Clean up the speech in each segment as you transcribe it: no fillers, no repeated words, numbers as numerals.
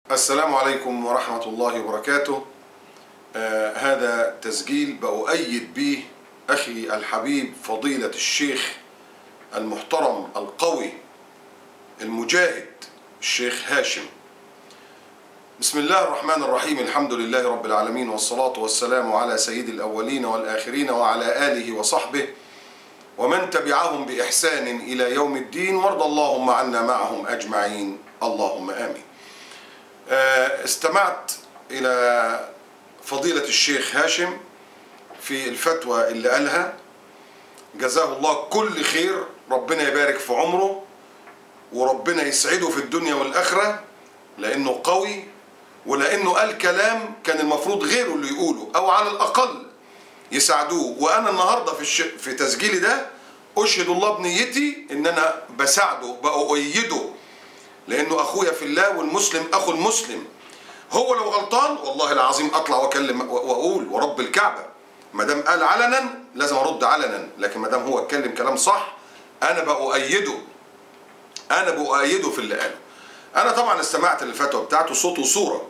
السلام عليكم ورحمة الله وبركاته. هذا تسجيل بأؤيد به أخي الحبيب فضيلة الشيخ المحترم القوي المجاهد الشيخ هاشم. بسم الله الرحمن الرحيم، الحمد لله رب العالمين، والصلاة والسلام على سيد الأولين والآخرين وعلى آله وصحبه ومن تبعهم بإحسان إلى يوم الدين، وارض اللهم عنا معهم أجمعين، اللهم آمين. استمعت إلى فضيلة الشيخ هاشم في الفتوى اللي قالها، جزاه الله كل خير، ربنا يبارك في عمره وربنا يسعده في الدنيا والآخرة، لأنه قوي ولأنه قال كلام كان المفروض غيره اللي يقوله أو على الأقل يساعدوه. وأنا النهاردة في تسجيلي ده أشهد الله بنيتي إن أنا بساعده بأؤيده، لأنه أخويا في الله والمسلم أخو المسلم. هو لو غلطان والله العظيم أطلع وأكلم وأقول ورب الكعبة، ما دام قال علنا لازم أرد علنا، لكن ما دام هو اتكلم كلام صح أنا بأؤيده، أنا بأؤيده في اللي قاله. أنا طبعا استمعت للفتوى بتاعته صوت وصورة.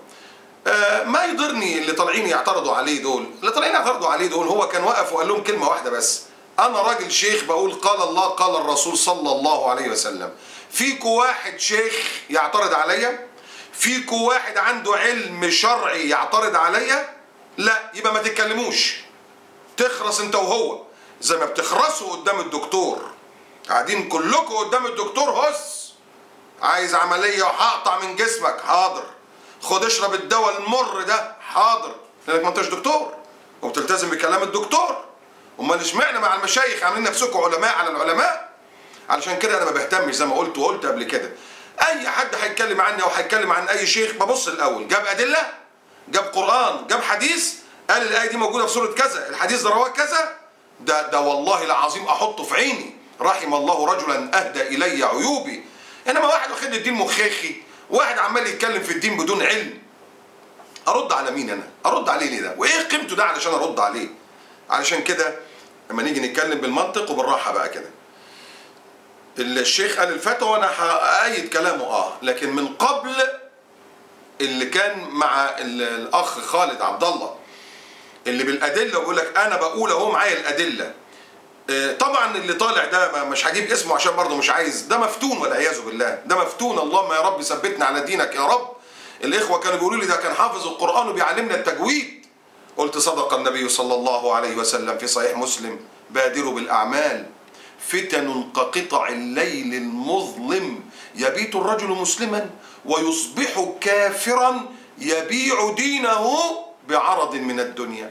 ما يضرني اللي طالعين يعترضوا عليه دول، اللي طالعين يعترضوا عليه دول هو كان وقف وقال لهم كلمة واحدة بس: أنا راجل شيخ بقول قال الله قال الرسول صلى الله عليه وسلم. فيكوا واحد شيخ يعترض عليا؟ فيكوا واحد عنده علم شرعي يعترض عليا؟ لا، يبقى ما تتكلموش، تخرس انت وهو زي ما بتخرسوا قدام الدكتور. قاعدين كلكم قدام الدكتور، هس عايز عملية وهقطع من جسمك، حاضر. خد اشرب الدواء المر ده، حاضر، لانك ما انتش دكتور وبتلتزم بكلام الدكتور. امال اشمعنى مع المشايخ عاملين نفسكم علماء على العلماء؟ علشان كده انا ما بهتمش، زي ما قلت وقلت قبل كده، اي حد هيتكلم عني او هيتكلم عن اي شيخ ببص الاول جاب ادله، جاب قران، جاب حديث، قال الايه دي موجوده في سوره كذا، الحديث ده رواه كذا، ده والله العظيم احطه في عيني. رحم الله رجلا اهدى الي عيوبي. انما واحد واخد الدين مخيخي، واحد عمال يتكلم في الدين بدون علم، ارد على مين انا؟ ارد عليه ليه ده؟ وايه قيمته ده علشان ارد عليه؟ علشان كده لما نيجي نتكلم بالمنطق وبالراحه بقى كده. الشيخ قال الفتوى وانا هأيد كلامه، لكن من قبل اللي كان مع الاخ خالد عبد الله اللي بالادله وبيقول لك انا بقول اهو معايا الادله. طبعا اللي طالع ده مش هجيب اسمه عشان برضه مش عايز، ده مفتون والعياذ بالله، ده مفتون. اللهم يا رب ثبتنا على دينك يا رب. الاخوه كانوا بيقولوا لي ده كان حافظ القران وبيعلمنا التجويد. قلت صدق النبي صلى الله عليه وسلم في صحيح مسلم: بادروا بالاعمال فتن كقطع الليل المظلم، يبيت الرجل مسلما ويصبح كافرا يبيع دينه بعرض من الدنيا،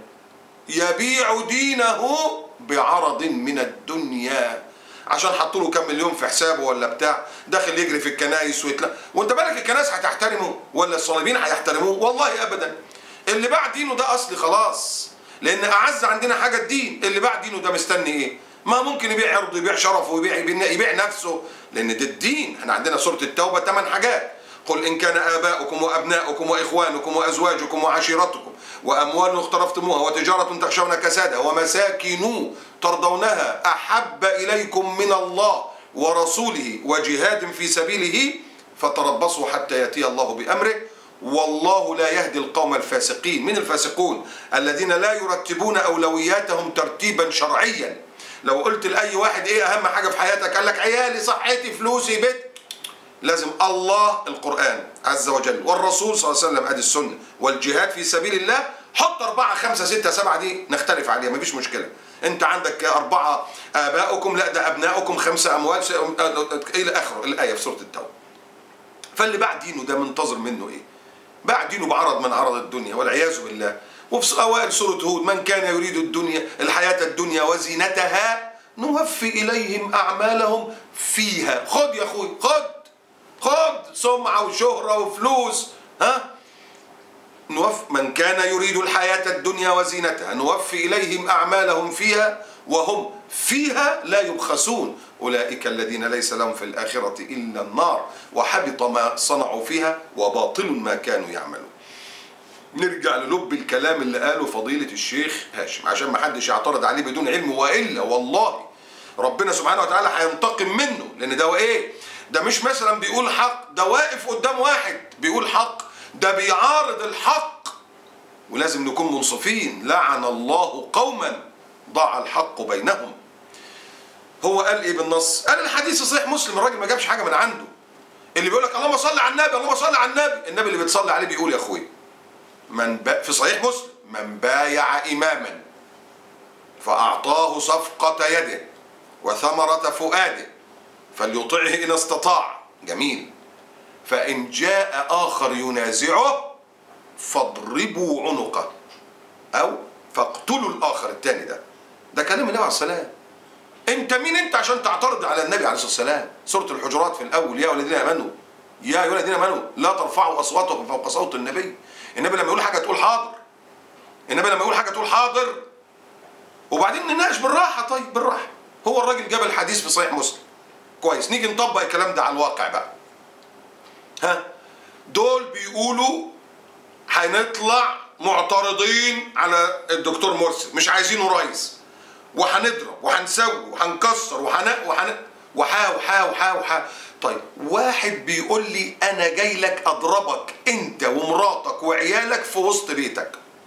يبيع دينه بعرض من الدنيا، عشان حطوا له كام مليون في حسابه ولا بتاع، داخل يجري في الكنائس وانت بالك الكنائس هتحترمه ولا الصليبيين هيحترموه؟ والله ابدا. اللي باع دينه ده اصلي خلاص، لان اعز عندنا حاجه الدين. اللي باع دينه ده مستني ايه؟ ما ممكن يبيع عرضه، يبيع شرفه، يبيع نفسه، لان ده الدين. احنا عندنا سوره التوبه 8 حاجات: قل ان كان اباؤكم وابناؤكم واخوانكم وازواجكم وعشيرتكم واموال اقترفتموها وتجاره تخشون كسادها ومساكن ترضونها احب اليكم من الله ورسوله وجهاد في سبيله فتربصوا حتى ياتي الله بامره والله لا يهدي القوم الفاسقين. من الفاسقون؟ الذين لا يرتبون اولوياتهم ترتيبا شرعيا. لو قلت لاي واحد ايه اهم حاجه في حياتك؟ قال لك عيالي، صحتي، فلوسي، بيت. لازم الله، القرآن عز وجل، والرسول صلى الله عليه وسلم، ادي السنة، والجهاد في سبيل الله. حط 4 5 6 7 دي نختلف عليها، مفيش مشكلة. انت عندك 4 آباؤكم، لا ده أبناؤكم، 5 أموال إلى آخره الآية في سورة التوبة. فاللي باع دينه ده منتظر منه إيه؟ باع دينه بعرض من عرض الدنيا والعياذ بالله. وفي أوائل سورة هود: من كان يريد الدنيا الحياة الدنيا وزينتها نوفي إليهم أعمالهم فيها. خد يا أخوي، خد سمعة وشهرة وفلوس، من كان يريد الحياة الدنيا وزينتها نوفي إليهم أعمالهم فيها وهم فيها لا يبخسون أولئك الذين ليس لهم في الآخرة إلا النار وحبط ما صنعوا فيها وباطل ما كانوا يعملون. نرجع للب الكلام اللي قاله فضيلة الشيخ هاشم عشان ما حدش يعترض عليه بدون علم، وإلا والله ربنا سبحانه وتعالى هينتقم منه. لأن ده إيه؟ ده مش مثلا بيقول حق، ده واقف قدام واحد بيقول حق، ده بيعارض الحق، ولازم نكون منصفين. لعن الله قوما ضاع الحق بينهم. هو قال ايه بالنص؟ قال الحديث صحيح مسلم، الراجل ما جابش حاجه من عنده. اللي بيقول لك اللهم صل على النبي اللهم صل على النبي، النبي اللي بتصلي عليه بيقول يا اخويا في صحيح مسلم: من بايع اماما فاعطاه صفقه يده وثمره فؤاده فليطعه ان استطاع. جميل. فان جاء اخر ينازعه فاضربوا عنقه او فاقتلوا الاخر. الثاني ده كلام النبي عليه السلام. انت مين انت عشان تعترض على النبي عليه الصلاه والسلام؟ سوره الحجرات في الاول: يا ايها الذين امنوا يا ايها الذين امنوا لا ترفعوا اصواتكم فوق صوت النبي. النبي لما يقول حاجه تقول حاضر. النبي لما يقول حاجه تقول حاضر. وبعدين نناقش بالراحه. طيب بالراحه. هو الراجل جاب الحديث في صحيح مسلم. كويس. نيجي نطبق الكلام ده على الواقع بقى. دول بيقولوا هنطلع معترضين على الدكتور مرسي، مش عايزينه رئيس، وهنضرب وهنسوي وهنكسر وحا. طيب واحد بيقول لي انا جاي لك اضربك انت ومراتك وعيالك في وسط بيتك،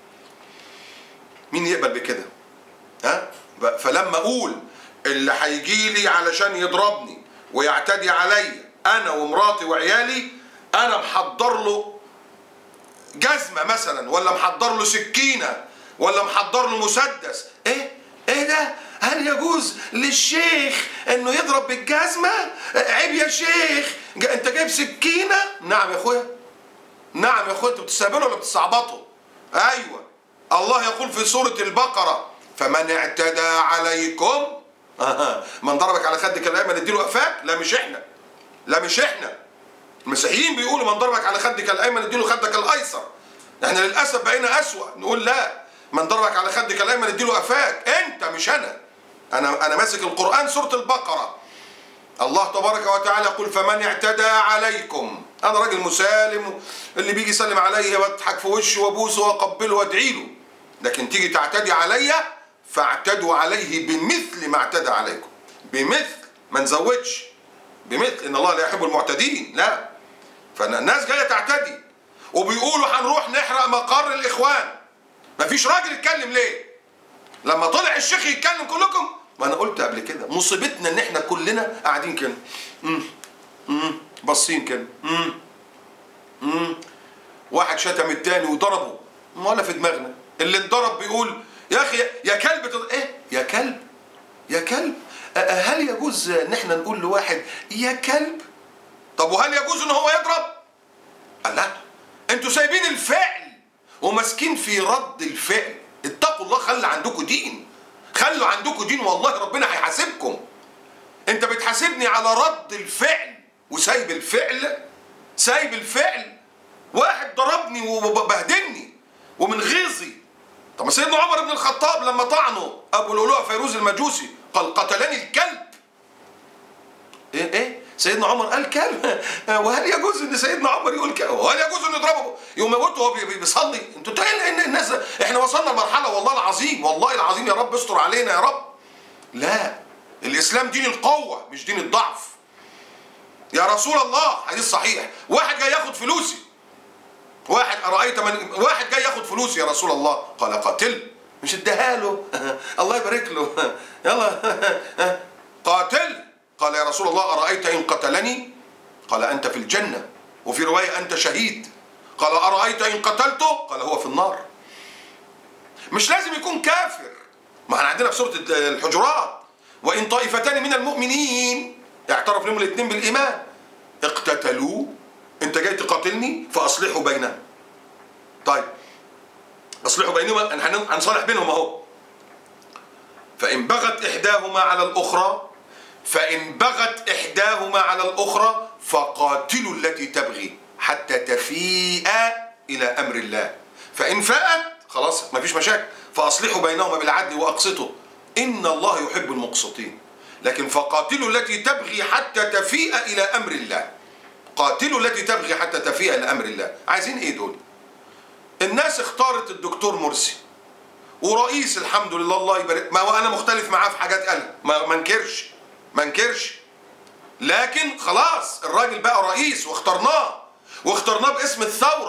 مين يقبل بكده؟ فلما اقول اللي هيجي لي علشان يضربني ويعتدي عليا انا ومراتي وعيالي، انا محضر له جزمه مثلا، ولا محضر له سكينه، ولا محضر له مسدس. ايه ده؟ هل يجوز للشيخ انه يضرب بالجزمه؟ عيب يا شيخ، انت جايب سكينه؟ نعم يا اخويا، نعم يا اخويا. انتوا بتستهبلوا ولا بتستعبطوا؟ ايوه. الله يقول في سوره البقره: فمن اعتدى عليكم من ضربك على خدك الايمن اديله قفاك. لا مش احنا، لا مش احنا. المسيحيين بيقولوا من ضربك على خدك الايمن اديله خدك الايسر. احنا للاسف بقينا اسوأ، نقول لا، من ضربك على خدك الايمن اديله قفاك. انت مش انا ماسك القرآن سورة البقرة. الله تبارك وتعالى يقول: فمن اعتدى عليكم. انا راجل مسالم، اللي بيجي يسلم عليا واضحك في وشه وابوسه واقبله وادعي له، لكن تيجي تعتدي عليا فاعتدوا عليه بمثل ما اعتدى عليكم. بمثل، ما نزودش، بمثل. ان الله لا يحب المعتدين. لا. فالناس جايه تعتدي وبيقولوا هنروح نحرق مقر الاخوان. مفيش راجل يتكلم ليه؟ لما طلع الشيخ يتكلم كلكم. ما انا قلت قبل كده مصيبتنا ان احنا كلنا قاعدين كده باصين كده. واحد شتم التاني وضربه ولا في دماغنا. اللي انضرب بيقول يا اخي يا كلب. ايه يا كلب؟ يا كلب؟ هل يجوز ان احنا نقول لواحد يا كلب؟ طب وهل يجوز ان هو يضرب؟ قال لا. انتوا سايبين الفعل وماسكين في رد الفعل. اتقوا الله، خلي عندكم دين، خلوا عندكم دين، والله ربنا هيحاسبكم. انت بتحاسبني على رد الفعل وسايب الفعل، سايب الفعل. واحد ضربني وبهدلني ومن غيظي. طب ما سيدنا عمر بن الخطاب لما طعنه ابو لؤلؤة فيروز المجوسي قال: قتلني الكلب. ايه سيدنا عمر قال كلب؟ وهل يجوز ان سيدنا عمر يقول كلب؟ وهل يجوز ان يضربه يموته وهو بيصلي؟ انتوا ان الناس، احنا وصلنا لمرحله والله العظيم، والله العظيم، يا رب استر علينا يا رب. لا، الاسلام دين القوه مش دين الضعف. يا رسول الله، حديث صحيح، واحد جاي ياخد فلوسي، واحد جاي ياخد فلوسي يا رسول الله، قال: قاتل. مش اديها له الله يبارك له يلا قاتل. قال: يا رسول الله أرأيت إن قتلني؟ قال: أنت في الجنة. وفي رواية: أنت شهيد. قال: أرأيت إن قتلته؟ قال: هو في النار. مش لازم يكون كافر. ما احنا عندنا في سورة الحجرات: وإن طائفتان من المؤمنين اعترف لهم الاثنين بالإيمان اقتتلوا، أنت جاي تقاتلني فأصلحوا بينهم. طيب أصلحوا بينهم، هنصالح بينهم أهو. فإن بغت إحداهما على الأخرى فقاتلوا التي تبغي حتى تفيء إلى أمر الله، فإن فاءت خلاص مفيش مشاكل، فأصلحوا بينهما بالعدل وأقسطوا إن الله يحب المقسطين. لكن فقاتلوا التي تبغي حتى تفيء إلى أمر الله. قاتلوا التي تبغي حتى تفيء إلى أمر الله. عايزين إيه دول؟ الناس اختارت الدكتور مرسي ورئيس، الحمد لله، الله يبارك. ما انا مختلف معاه في حاجات قالها، ما انكرش، لكن خلاص الراجل بقى رئيس واخترناه باسم الثوره.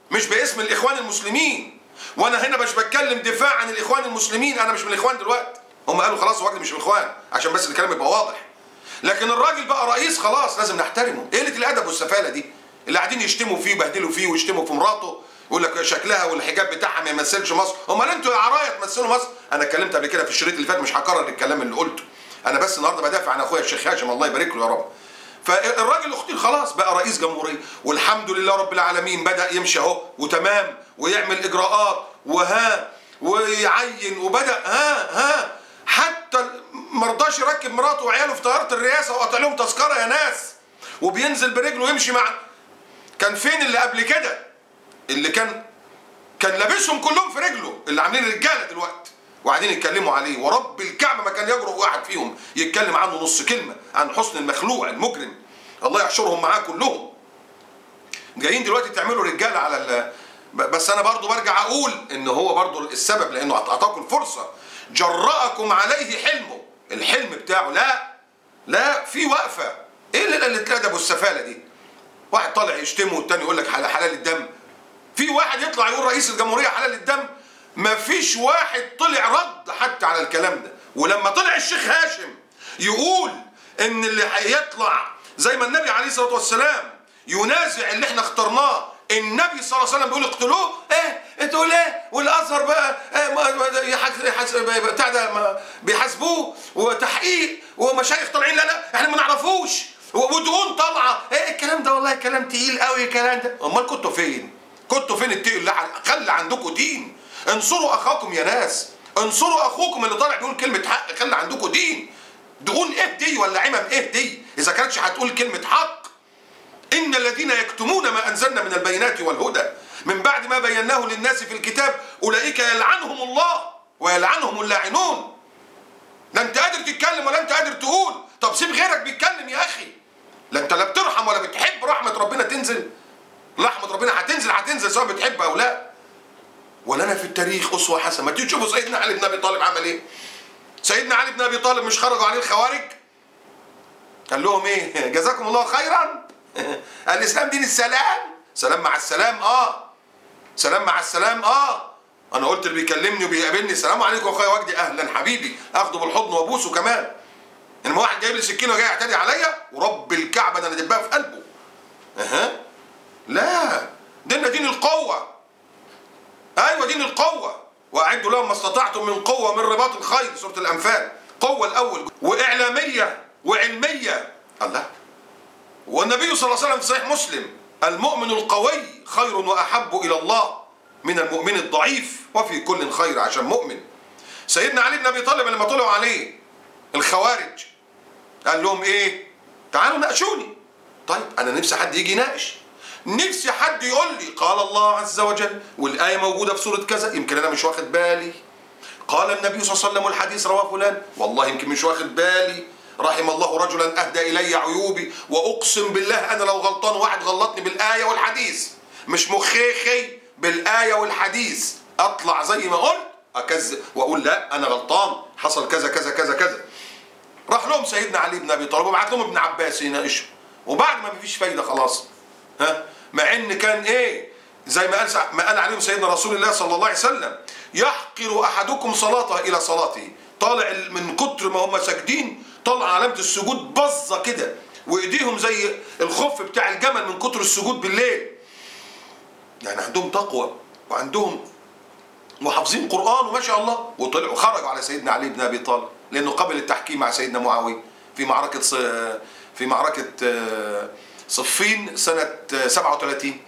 مش باسم الاخوان المسلمين. وانا هنا مش بتكلم دفاع عن الاخوان المسلمين، انا مش من الاخوان دلوقتي، هم قالوا خلاص وجدي مش من الاخوان، عشان بس الكلام يبقى واضح. لكن الراجل بقى رئيس خلاص لازم نحترمه. ايه قله الادب والسفاله دي اللي قاعدين يشتموا فيه ويبهدلوا فيه ويشتموا في مراته، يقول لك شكلها والحجاب بتاعها ما يمثلش مصر. امال انتوا يا عرايا تمثلوا مصر؟ انا اتكلمت قبل كده في الشريط اللي فات، مش هكرر الكلام اللي قلته، انا بس النهارده بدافع عن اخويا الشيخ هاشم الله يبارك له يا رب. فالراجل اختي خلاص بقى رئيس جمهوريه، والحمد لله رب العالمين بدأ يمشي اهو وتمام ويعمل اجراءات ويعين وبدأ حتى مرضاش يركب مراته وعياله في طياره الرئاسه وقطع لهم تذكره يا ناس، وبينزل برجله ويمشي مع. كان فين اللي قبل كده؟ اللي كان لابسهم كلهم في رجله، اللي عاملين رجاله دلوقتي وقاعدين يتكلموا عليه، ورب الكعبه ما كان يجرؤ واحد فيهم يتكلم عنه نص كلمه عن حسن المخلوع المجرم، الله يحشرهم معاه كلهم. جايين دلوقتي تعملوا رجاله على بس انا برضو برجع اقول ان هو برضو السبب، لانه اعطاكم الفرصه، جرأكم عليه حلمه، الحلم بتاعه لا في وقفه. ايه اللي الادب والسفاله دي؟ واحد طالع يشتمه والتاني يقول لك حلال الدم. في واحد يطلع يقول رئيس الجمهوريه حلال الدم؟ مفيش واحد طلع رد حتى على الكلام ده. ولما طلع الشيخ هاشم يقول ان اللي هيطلع زي ما النبي عليه الصلاه والسلام ينازع اللي احنا اخترناه، النبي صلى الله عليه وسلم بيقول اقتلوه، تقول ايه؟ والازهر بقى بتاع ده بيحاسبوه وتحقيق ومشايخ طالعين لا احنا ما نعرفوش ودقون طالعه، ايه الكلام ده؟ والله كلام تقيل قوي الكلام ده. امال كنتوا فين؟ كنتوا فين التقل؟ خلي عندكم دين، انصروا اخاكم يا ناس، انصروا اخوكم اللي طالع بيقول كلمه حق، خلي عندكم دين. دقون ايه دي ولا عمم ايه دي اذا كانتش هتقول كلمه حق؟ إن الذين يكتمون ما أنزلنا من البينات والهدى من بعد ما بيناه للناس في الكتاب أولئك يلعنهم الله ويلعنهم اللاعنون. لا أنت قادر تتكلم ولا أنت قادر تقول، طب سيب غيرك بيتكلم يا أخي. لا أنت لا بترحم ولا بتحب رحمة ربنا تنزل. رحمة ربنا هتنزل سواء بتحب أو لا. ولنا في التاريخ أسوة حسنة. ما تيجي تشوفوا سيدنا علي بن أبي طالب عمل إيه؟ سيدنا علي بن أبي طالب مش خرجوا عليه الخوارج؟ قال لهم إيه؟ جزاكم الله خيرا. الاسلام دين السلام، سلام مع السلام سلام مع السلام انا قلت اللي بيكلمني وبيقابلني السلام عليكم اخويا وجدي، اهلا حبيبي، اخده بالحضن وابوسه كمان. انما واحد جايب لي سكينه وجاي يعتدي عليا ورب الكعبه ده انا دبها في قلبه. لا، ديننا دين القوه. ايوه دين القوه، واعدوا لهم ما استطعتم من قوه من رباط الخيل، سوره الانفال. قوه الاول واعلاميه وعلميه. الله، والنبي صلى الله عليه وسلم في صحيح مسلم: المؤمن القوي خير وأحب إلى الله من المؤمن الضعيف وفي كل خير. عشان مؤمن. سيدنا علي بن أبي طالب لما طلعوا عليه الخوارج قال لهم إيه؟ تعالوا ناقشوني. طيب أنا نفسي حد يجي يناقش، نفسي حد يقول لي قال الله عز وجل والآية موجودة في سورة كذا، يمكن أنا مش واخد بالي. قال النبي صلى الله عليه وسلم والحديث رواه فلان، والله يمكن مش واخد بالي. رحم الله رجلا أهدى إلي عيوبي، وأقسم بالله أنا لو غلطان واحد غلطني بالآية والحديث، مش مخيخي بالآية والحديث، أطلع زي ما قلت أكذب وأقول لا أنا غلطان، حصل كذا كذا كذا كذا. راح لهم سيدنا علي بن أبي طالب وبعت لهم ابن عباس يناقشوا، وبعد ما فيش فايدة خلاص، مع إن كان إيه زي ما قال عليهم سيدنا رسول الله صلى الله عليه وسلم: يحقر أحدكم صلاته إلى صلاته. طالع من كتر ما هم ساجدين طلع علامة السجود بظة كده، وايديهم زي الخف بتاع الجمل من كتر السجود بالليل. يعني عندهم تقوى وعندهم وحافظين قرآن وما شاء الله. وطلعوا خرجوا على سيدنا علي بن أبي طالب لأنه قبل التحكيم مع سيدنا معاوية في معركة صفين سنة 37.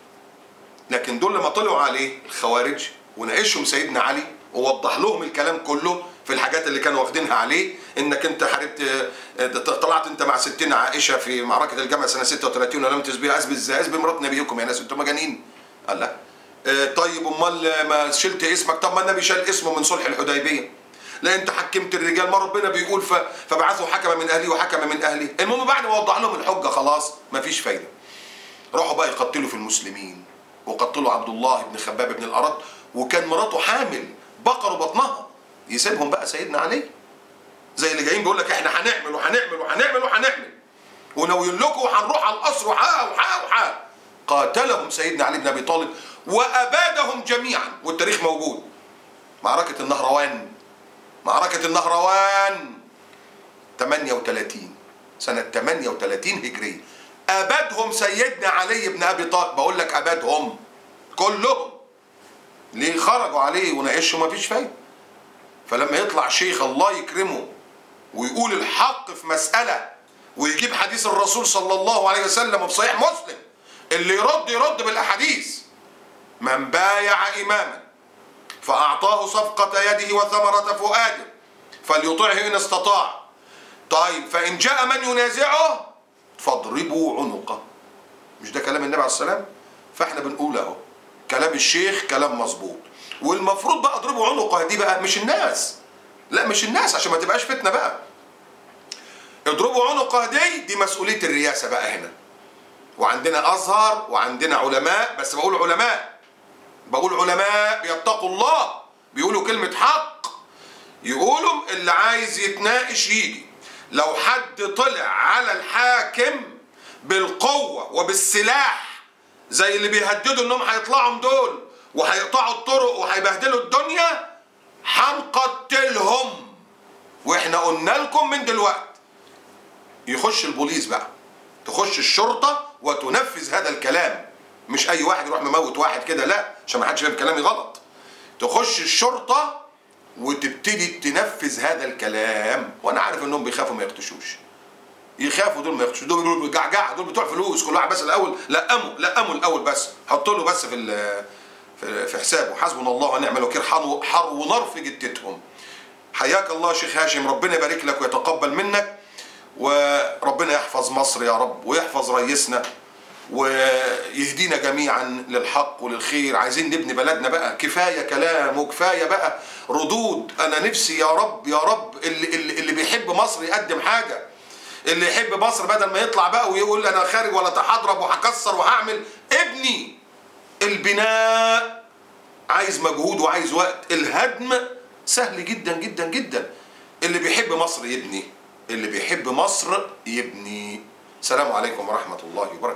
لكن دول لما طلعوا عليه الخوارج وناقشهم سيدنا علي ووضح لهم الكلام كله في الحاجات اللي كانوا واخدينها عليه، انك انت حاربت، طلعت انت مع ستنا عائشه في معركه الجمل سنه 36 ولم تسبيها، اسبي مرات نبيكم يا ناس، انتم مجانين. قال لا. طيب امال ما شلت اسمك؟ طب ما النبي شال اسمه من صلح الحديبيه. لا انت حكمت الرجال، ما ربنا بيقول فبعثوا حكما من اهلي وحكما من اهلي. المهم بعد ما وضح لهم الحجه خلاص ما فيش فايده، راحوا بقى يقتلوا في المسلمين، وقتلوا عبد الله بن خباب بن الأرد، وكان مراته حامل بقروا بطنها. يسيبهم بقى سيدنا علي زي اللي جايين بيقول لك احنا هنعمل وهنعمل وهنعمل وهنعمل وناويين لكم وهنروح على القصر وحا. قاتلهم سيدنا علي بن ابي طالب وأبادهم جميعا، والتاريخ موجود. معركة النهروان، معركة النهروان 38 سنة 38 هجرية، أبادهم سيدنا علي بن أبي طالب. بقول لك أبادهم كلهم. ليه؟ خرجوا عليه وناقشوا مفيش فايدة. فلما يطلع شيخ الله يكرمه ويقول الحق في مسألة ويجيب حديث الرسول صلى الله عليه وسلم في صحيح مسلم، اللي يرد بالأحاديث. من بايع إماما فأعطاه صفقة يده وثمرة فؤاده فليطعه إن استطاع. طيب فإن جاء من ينازعه فاضربوا عنقه. مش ده كلام النبي عليه السلام؟ فاحنا بنقول اهو كلام الشيخ كلام مظبوط. والمفروض بقى اضربوا عنقه دي بقى مش الناس، لا مش الناس عشان ما تبقاش فتنه بقى. اضربوا عنقه دي مسؤوليه الرئاسه بقى هنا. وعندنا ازهر وعندنا علماء، بس بقول علماء بيتقوا الله، بيقولوا كلمه حق، يقولوا اللي عايز يتناقش يجي. لو حد طلع على الحاكم بالقوه وبالسلاح زي اللي بيهددوا انهم هيطلعوا دول وهيقطعوا الطرق وهيبهدلوا الدنيا، هنقتلهم. واحنا قلنا لكم من دلوقتي يخش البوليس بقى، تخش الشرطه وتنفذ هذا الكلام. مش اي واحد يروح مموت واحد كده، لا، عشان ما حدش يفهم كلامي غلط. تخش الشرطه وتبتدي تنفذ هذا الكلام. وانا عارف انهم بيخافوا ما يختشوش، يخافوا دول ما يختشوش، دول بيقولوا جعجعه، دول بتوع فلوس. كل واحد بس الاول لقموا الاول، بس حط له بس في حسابه حسبنا الله ونعم الوكيل، حر ونار في جتتهم. حياك الله شيخ هاشم، ربنا يبارك لك ويتقبل منك، وربنا يحفظ مصر يا رب، ويحفظ رئيسنا، ويهدينا جميعا للحق وللخير. عايزين نبني بلدنا بقى، كفايه كلام وكفايه بقى ردود. انا نفسي يا رب يا رب اللي بيحب مصر يقدم حاجه، اللي يحب مصر بدل ما يطلع بقى ويقول انا خارج ولا تحضرب وهكسر وهعمل. ابني البناء عايز مجهود وعايز وقت، الهدم سهل جدا جدا جدا. اللي بيحب مصر يبني، اللي بيحب مصر يبني. السلام عليكم ورحمه الله وبركاته.